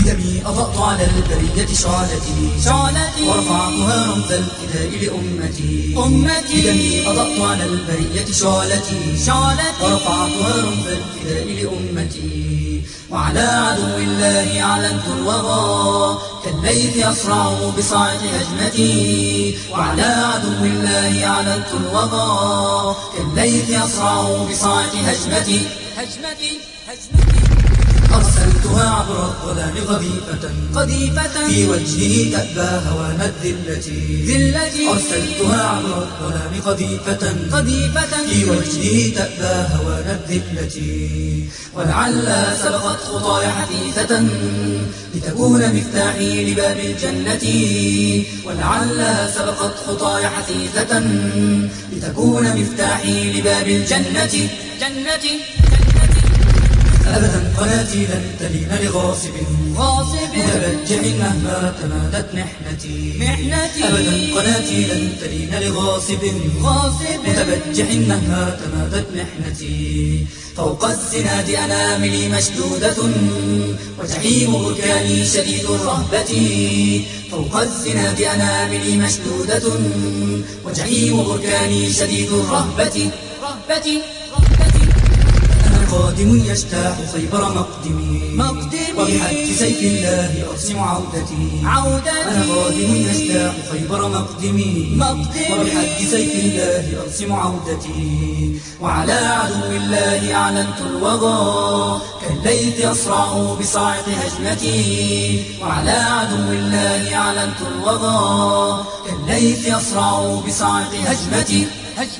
بدمي أضأت على البرية شعلتي ورفعتها رمز الفداء لأمتي بدمي أضأت على البرية شعلتي ورفعتها رمز الفداء لأمتي وعلى عدو الله أعلنت الوغى كالليث أسرع بصاعق هجمتي وعلى عدو الله أعلنت الوغى كالليث أسرع بصاعق هجمتي أرسلتها عبر الظلام قذيفة في وجهه تأبى هوان الذلة أرسلتها عبر الظلام قذيفة في وجهه تأبى هوان الذلة ولعل سبقت خطاي حثيثة لتكون مفتاحي لباب الجنة ولعل سبقت خطاي حثيثة لتكون مفتاحي لباب الجنة أبدا قناتي لن تلين لغاصب متبجح مهما تمادت محنتي أبدا قناتي لن تلين لغاصب متبجح مهما تمادت محنتي فوق الزناد أناملي مشدودة وجحيم بركاني شديد الرهبة فوق الزناد أناملي مشدودة وجحيم بركاني شديد الرهبة قادم يجتاح خيبر مقدمي وبحج سيف الله أرسم عودتي أنا قادم يجتاح خيبر مقدمي وبحج سيف الله أرسم عودتي وعلى عدو الله أعلنت الوغى كالليث أسرع بصاعق هجمتي وعلى عدو الله أعلنت الوغى كالليث أسرع بصاعق هجمتي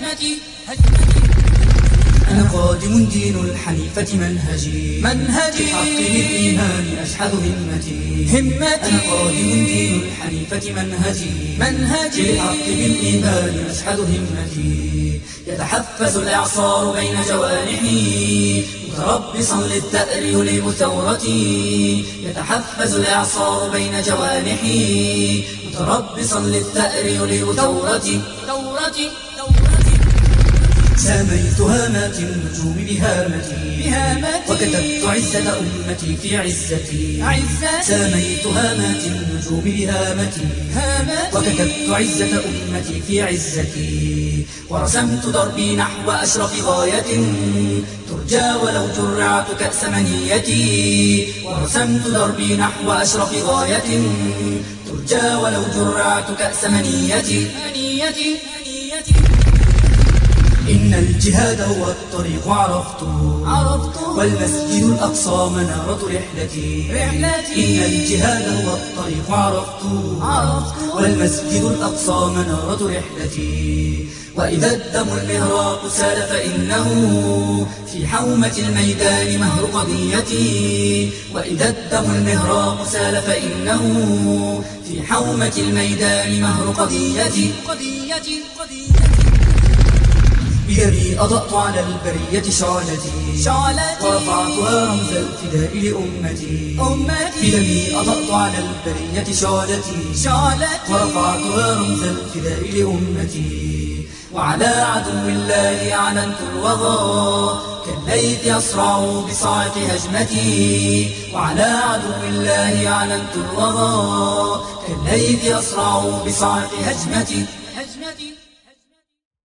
أنا قادم دين الحنيفة منهجي بحق الإيمان أشحذ همتي أنا قادم دين الحنيفة منهجي بحق الإيمان أشحذ همتي يتحفز الإعصار بين جوانحي متربصا للثأر يلم ثورتي يتحفز الإعصار بين جوانحي متربصا للثأر يلم ثورتي ساميت هامات النجوم بهامتي وكتبت عزة أمتي في عزتي ساميت هامات النجوم بهامتي وكتبت عزة أمتي في عزتي ورسمت دربي نحو أشرف غاية ترجى ولو جرعت كأس منيتي ورسمت دربي نحو أشرف غاية ترجى ولو جرعت كأس منيتي إن الجهاد هو الطريق عرفته والمسجد الأقصى منارة رحلتي إن الجهاد هو الطريق عرفته والمسجد الأقصى منارة رحلتي وإذا الدم المهراق سال فإنه في حومة الميدان مهر قضيتي وإذا الدم المهراق سال فإنه في حومة الميدان مهر قضيتي بيدي أضأت على البرية شعلتي ورفعتها رمز الفداء لأمتي بدمي أضأت على البرية شعلتي ورفعتها رمز الفداء لأمتي وعلى عدو الله أعلنت الوغى كالليث أسرع بصاعق هجمتي وعلى عدو الله أعلنت الوغى كالليث أسرع بصاعق هجمتي